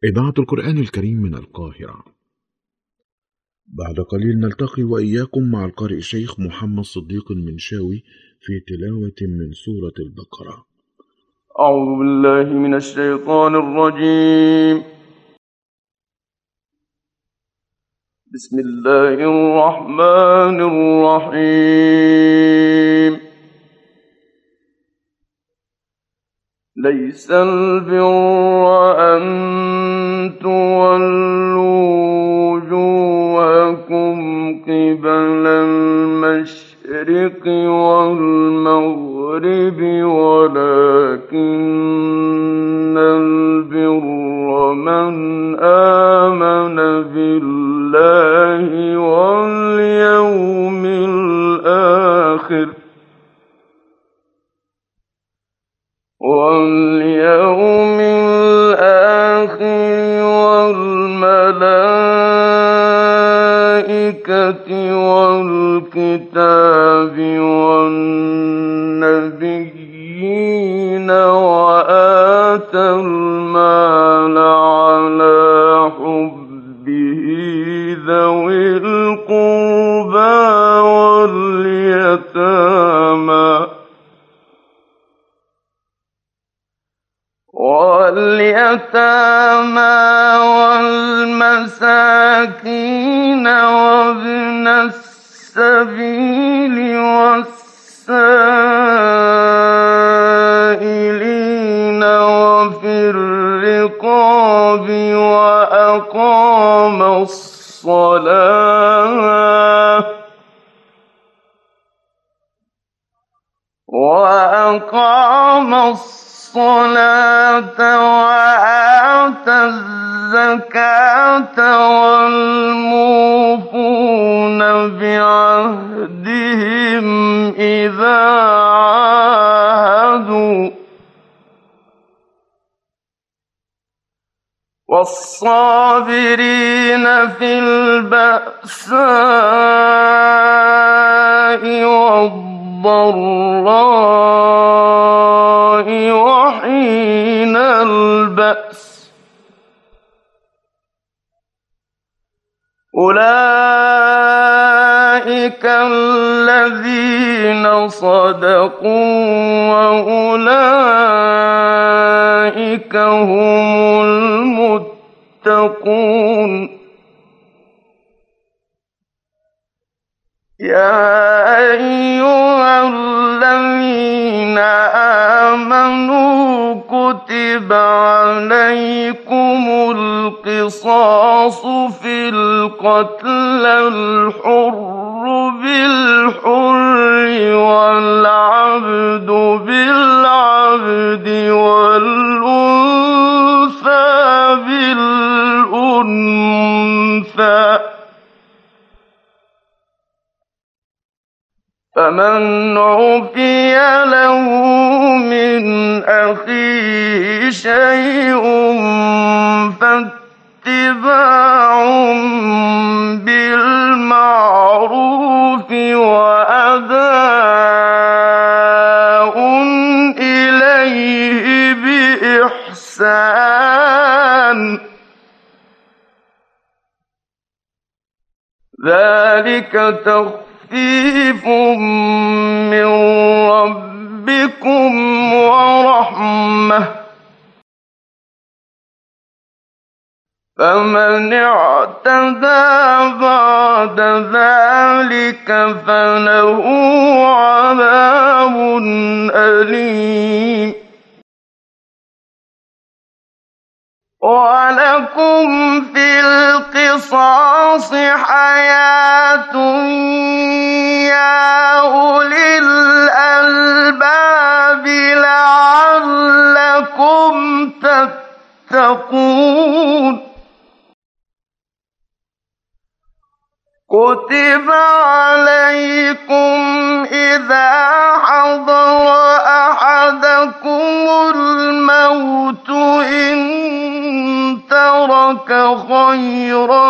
إذاعة القرآن الكريم من القاهرة. بعد قليل نلتقي وإياكم مع القارئ الشيخ محمد صديق المنشاوي في تلاوة من سورة البقرة. أعوذ بالله من الشيطان الرجيم. بسم الله الرحمن الرحيم. ليس البر أن تولوا وجوهكم قبل المشرق والمغرب ولكن البر من آمن بالله واليوم الآخر والملائكة والكتاب والنبيين وآتى المال على حبه ذوي القربى واليتامى والمساكين وابن السبيل والسائلين وفي الرقاب وأقام الصلاة وآتى الزكاة والموفون بعهدهم إذا عاهدوا والصابرين في البأساء والضراء وحين البأس أولئك الذين صدقوا وأولئك هم المتقون. يا أيها الذين آمنوا كتب عليكم القصاص في القتلى الحر بالحر والعبد بالعبد والأنثى بالأنثى فمن عفي له من أخيه شيء فاتباع بالمعروف وأداء إليه بإحسان ذلك تخفيف من ربكم ورحمة فمن اعتدى بعد ذلك فله عذاب أليم. ولكم في القصاص حياة يا أولي الألباب لعلكم تتقون. كتب عليكم إذا حضر أحدكم الموت إن ترك خيرا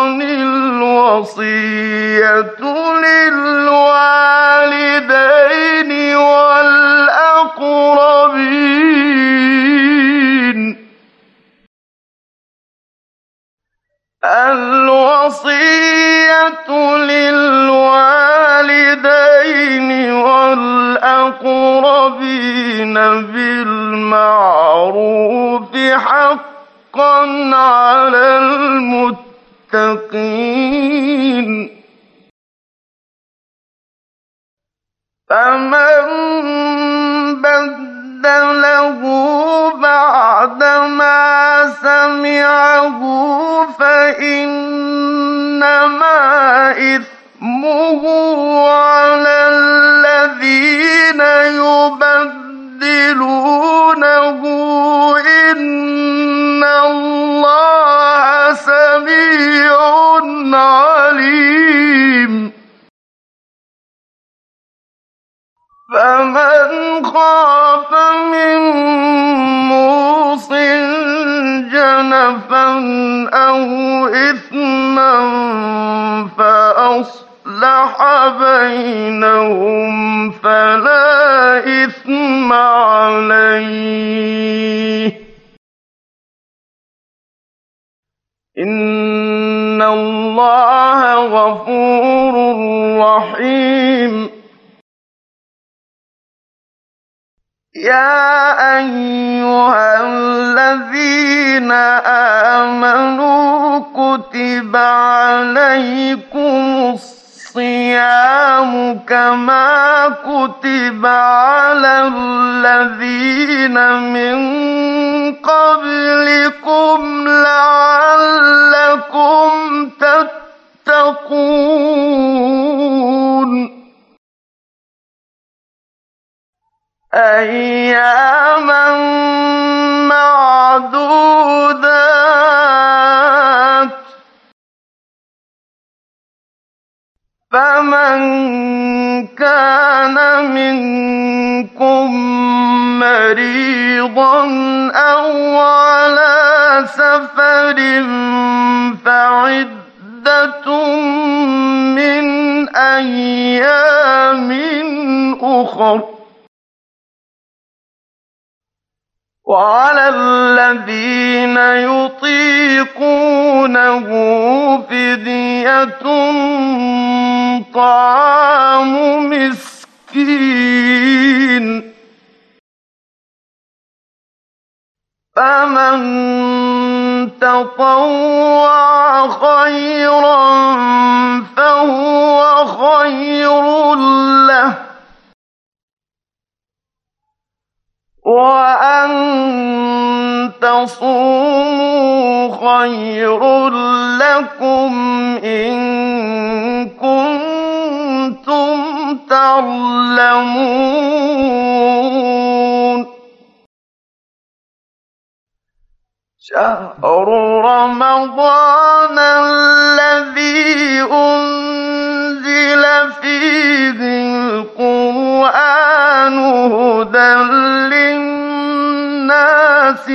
الوصية للوالدين والأقربين الوصية للوالدين والأقربين بالمعروف حقا على المتقين. فمن بدله بعدما سمعه فإنما إثمه على الذين يبدلونه، إن الله سميع عليم. فمن خاف من موصٍ جنفا أو إثما فأصلح بينهم فلا إثم عليه، إن الله غفور رحيم. يا أيها الذين آمنوا كتب عليكم الصيام كما كتب على الذين من قبلكم لعلكم تتقون. أياما معدودات، فمن كان منكم مريضا أو على سفر فعدة من أيام أخر، وعلى الذين يطيقونه فدية طعام مسكين، فمن تطوع خيرا فهو خير له، وأن تصوموا خير لكم إن كنتم تعلمون. شهر رمضان الذي أنزل فيه القرآن هدى للناس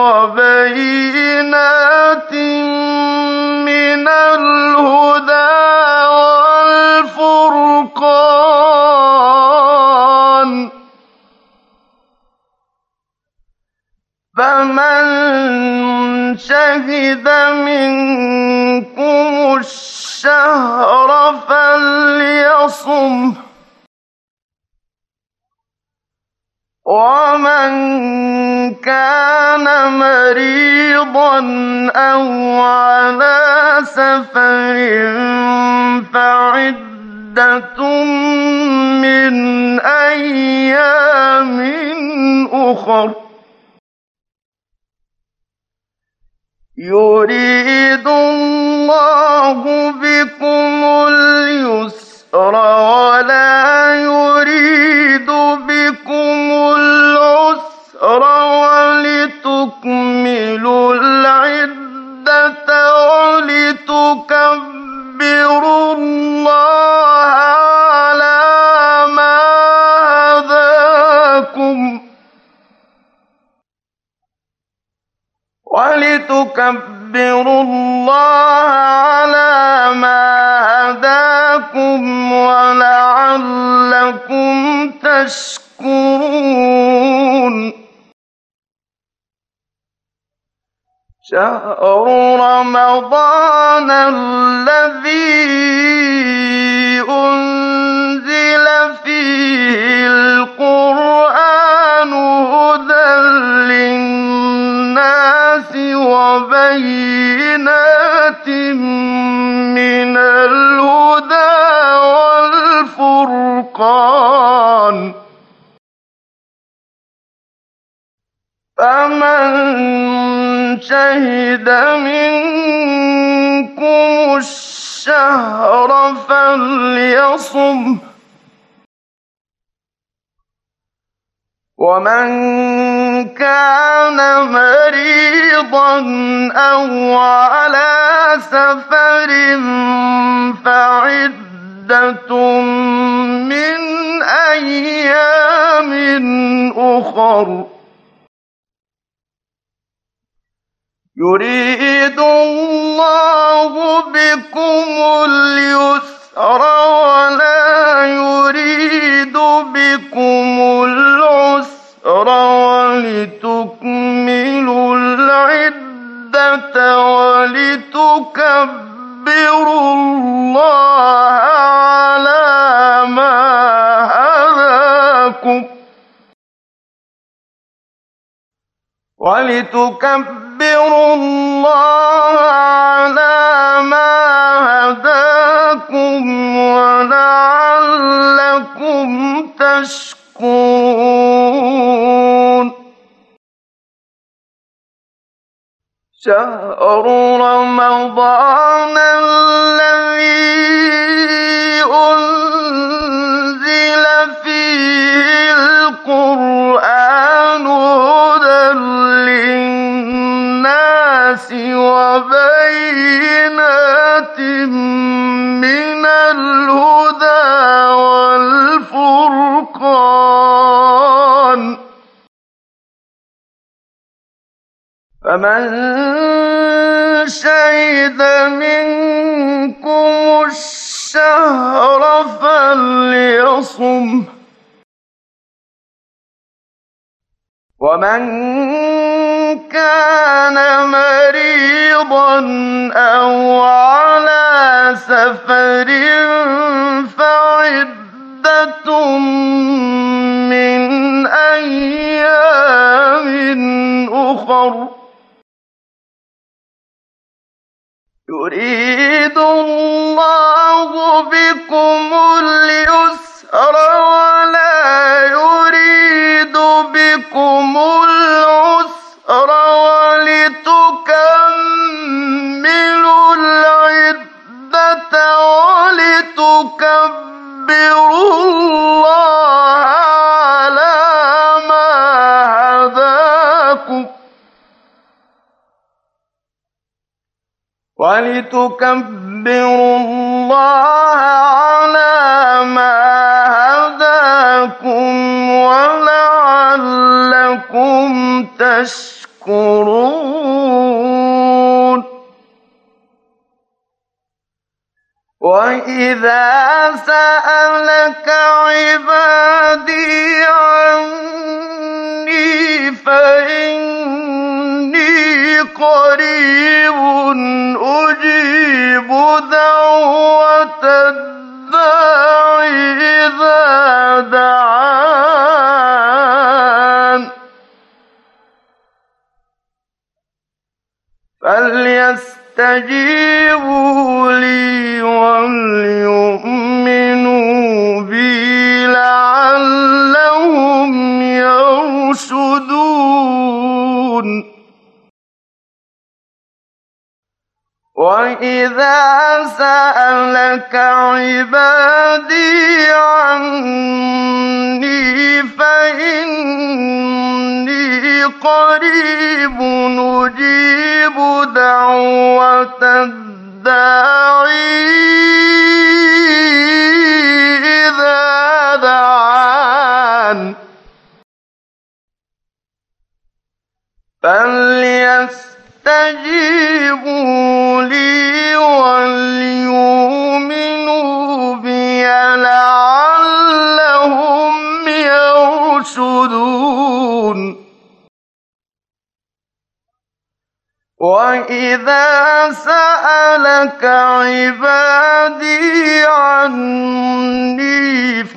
وبينات من الهدى والفرقان، فمن شهد منكم الشهر فليصمه، ومن كان مريضا أو على سفر فعدة من أيام أخر، يريد الله بكم اليسر ولا يريد بكم العسر ولتكملوا العدة ولتكبروا الله على ما هداكم ولعلكم تشكرون. شهر رمضان الذي أنزل فيه القرآن هدى للناس وبينات من الهدى والفرقان فمن شهد منكم الشهر فليصم ومن كان مريضا أو على سفر فعدة من أيام أخر يريد الله بكم اليسر ولا يريد بكم العسر ولتكملوا العدة ولتكبروا الله على ما هداكم ولتكبروا الله على ما هداكم ولعلكم تشكرون شهر رمضان الذي أنزل فيه القرآن هدى للناس وبينات من الهدى والفرقان فمن شهد منكم الشهر فليصم ومن كان مريضا أو على سفر فعدة من أيام أخر يريد الله بكم اليسر ولا يريد بكم العسر ولتكملوا العدة ولتكبروا الله على ما هداكم ولتكبروا الله على ما هداكم ولعلكم تشكرون وإذا سألك عبادي عني فإني قريب أجيب دعوة الداع إذا دعان فليستجيبوا لي وليؤمنوا بي لعلهم يرشدون وإذا سألك عبادي عني فإني قريب أجيب دعوة الداعي إذا دعان فليستجيبوا لي وليؤمنوا بي لعلهم يرشدون وَإِذَا سَأَلَكَ عِبَادِي عَنِّي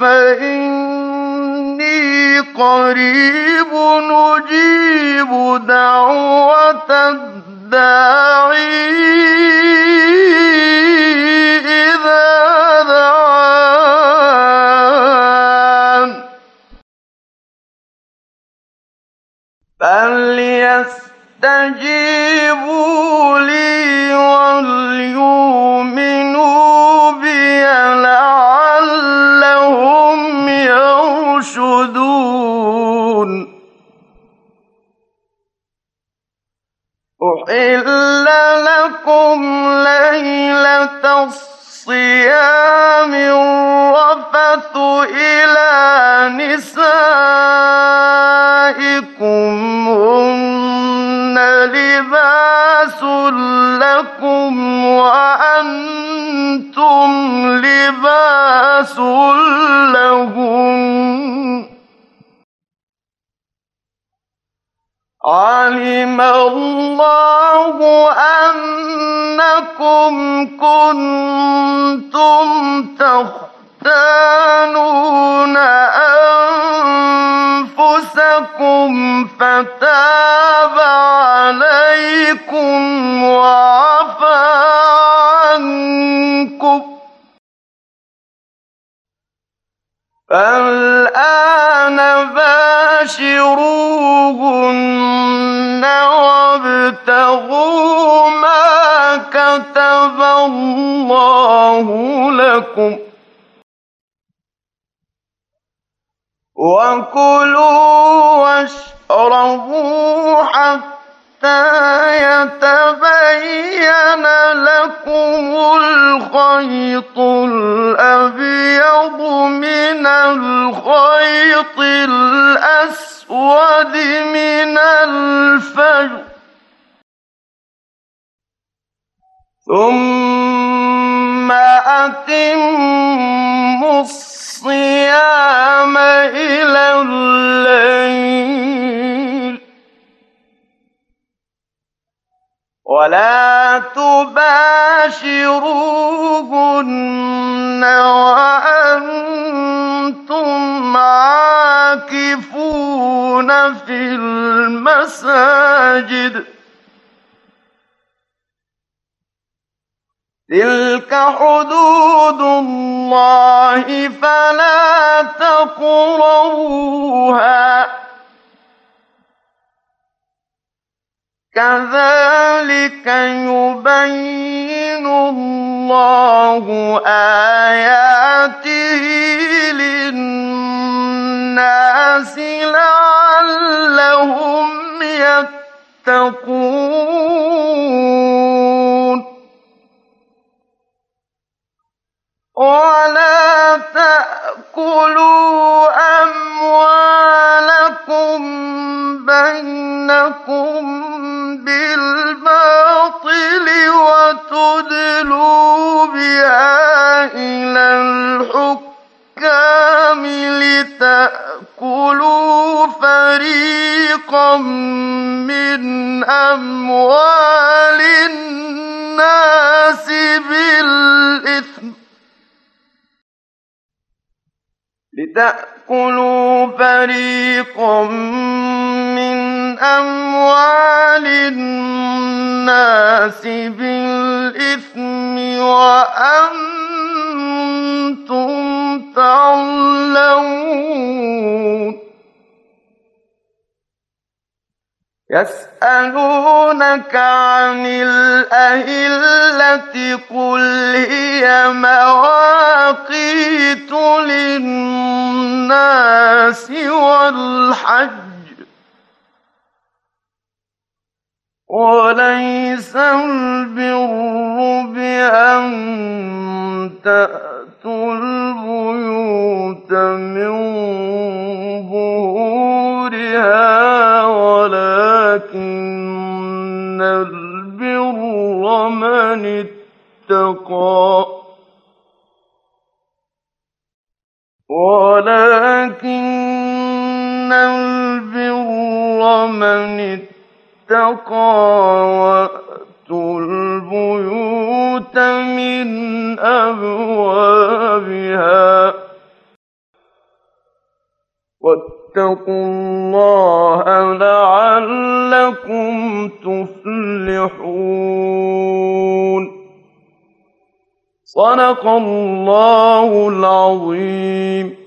فَإِنِّي قَرِيبٌ أُجِيبُ دَعْوَةَ الدَّاعِ إِذَا دَعَانِ فَلْيَسْتَجِيبُوا لِي وَلْيُؤْمِنُوا بِي لَعَلَّهُمْ يَرْشُدُونَ أُحِلَّ لَكُمْ لَيْلَةَ الصِّيَامِ الرَّفَثُ إِلَىٰ نِسَائِكُمْ هُنَّ لِبَاسٌ لَّكُمْ وَأَنتُمْ لِبَاسٌ لَّهُنَّ ۗ عَلِمَ اللَّهُ أَنَّكُمْ كُنتُمْ تَخْتَانُونَ أَنفُسَكُمْ فَتَابَ عَلَيْكُمْ وَعَفَا عَنكُمْ ۖ فَالْآنَ بَاشِرُوهُنَّ وَابْتَغُوا مَا كَتَبَ اللَّهُ لَكُمْ ۚ وَكُلُوا وَاشْرَبُوا حَتَّىٰ يَتَبَيَّنَ لَكُمُ الْخَيْطُ الْأَبْيَضُ مِنَ الْخَيْطِ الْأَسْوَدِ مِنَ الْفَجْرِ ۖ ثُمَّ أَتِمُّوا الصِّيَامَ إِلَى اللَّيْلِ ۚ وَلَا تُبَاشِرُوهُنَّ وَأَنتُمْ عَاكِفُونَ فِي الْمَسَاجِدِ ۗ تِلْكَ حُدُودُ اللَّهِ فَلَا تَقْرَبُوهَا ۗ كَذَٰلِكَ يُبَيِّنُ اللَّهُ آيَاتِهِ لِلنَّاسِ لَعَلَّهُمْ يَتَّقُونَ وَلَا تَأْكُلُوا أَمْوَالَكُم بَيْنَكُم بِالْبَاطِلِ وَتُدْلُوا بِهَا إِلَى الْحُكَّامِ لِتَأْكُلُوا فَرِيقًا مِّنْ أَمْوَالِ النَّاسِ بِالْإِثْمِ وَأَنتُمْ تَعْلَمُونَ يَسْأَلُونَكَ عَنِ الْأَهِلَّةِ ۖ قُلْ هِيَ مَوَاقِيتُ لِلنَّاسِ وَالْحَجِّ ۗ وَلَيْسَ الْبِرُّ بِأَن تَأْتُوا الْبُيُوتَ مِن ظُهُورِهَا وَلَٰكِنَّ الْبِرَّ مَنِ وَأْتُوا الْبُيُوتَ مِنْ أَبْوَابِهَا وَاتَّقُوا اللَّهَ لَعَلَّكُمْ تُفْلِحُونَ. صدق الله العظيم.